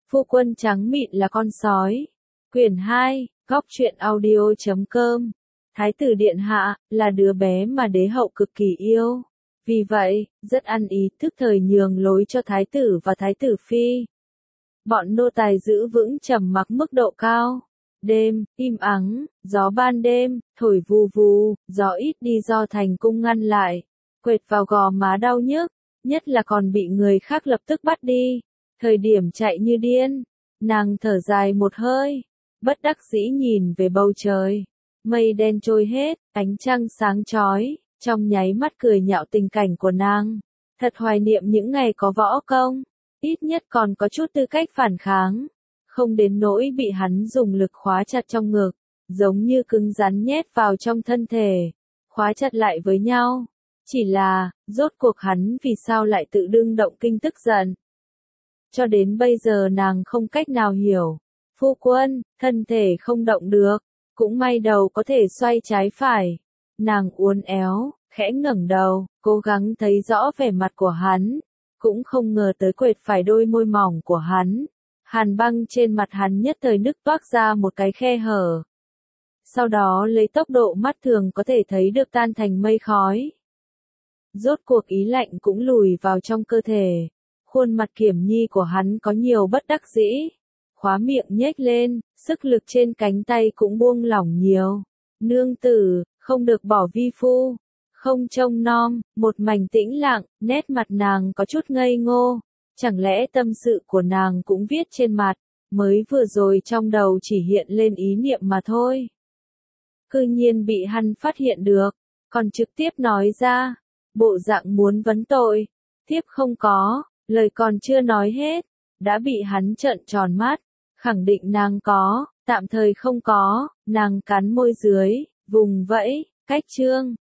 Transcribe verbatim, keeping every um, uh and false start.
Phu quân trắng mịn là con sói. Quyển hai, góc truyện audio chấm com. Thái tử điện hạ, là đứa bé mà đế hậu cực kỳ yêu. Vì vậy, rất ăn ý thức thời nhường lối cho thái tử và thái tử phi. Bọn nô tài giữ vững trầm mặc mức độ cao. Đêm, im ắng, gió ban đêm, thổi vù vù, gió ít đi do thành cung ngăn lại. Quệt vào gò má đau nhức, nhất là còn bị người khác lập tức bắt đi. Thời điểm chạy như điên, nàng thở dài một hơi, bất đắc dĩ nhìn về bầu trời. Mây đen trôi hết, ánh trăng sáng chói, trong nháy mắt cười nhạo tình cảnh của nàng. Thật hoài niệm những ngày có võ công, ít nhất còn có chút tư cách phản kháng. Không đến nỗi bị hắn dùng lực khóa chặt trong ngực, giống như cứng rắn nhét vào trong thân thể, khóa chặt lại với nhau. Chỉ là, rốt cuộc hắn vì sao lại tự đương động kinh tức giận. Cho đến bây giờ nàng không cách nào hiểu. Phu quân, thân thể không động được, cũng may đầu có thể xoay trái phải. Nàng uốn éo, khẽ ngẩng đầu, cố gắng thấy rõ vẻ mặt của hắn, cũng không ngờ tới quệt phải đôi môi mỏng của hắn. Hàn băng trên mặt hắn nhất thời nứt toác ra một cái khe hở. Sau đó lấy tốc độ mắt thường có thể thấy được tan thành mây khói. Rốt cuộc ý lạnh cũng lùi vào trong cơ thể. Khuôn mặt Kiểm Nhi của hắn có nhiều bất đắc dĩ. Khóa miệng nhếch lên, sức lực trên cánh tay cũng buông lỏng nhiều. Nương tử, không được bỏ vi phu. Không trông nom, một mảnh tĩnh lặng, nét mặt nàng có chút ngây ngô. Chẳng lẽ tâm sự của nàng cũng viết trên mặt, mới vừa rồi trong đầu chỉ hiện lên ý niệm mà thôi. Cư nhiên bị hắn phát hiện được, còn trực tiếp nói ra, bộ dạng muốn vấn tội. Tiếp không có, lời còn chưa nói hết, đã bị hắn trợn tròn mắt, khẳng định nàng có, tạm thời không có, nàng cắn môi dưới, vùng vẫy, cách chương.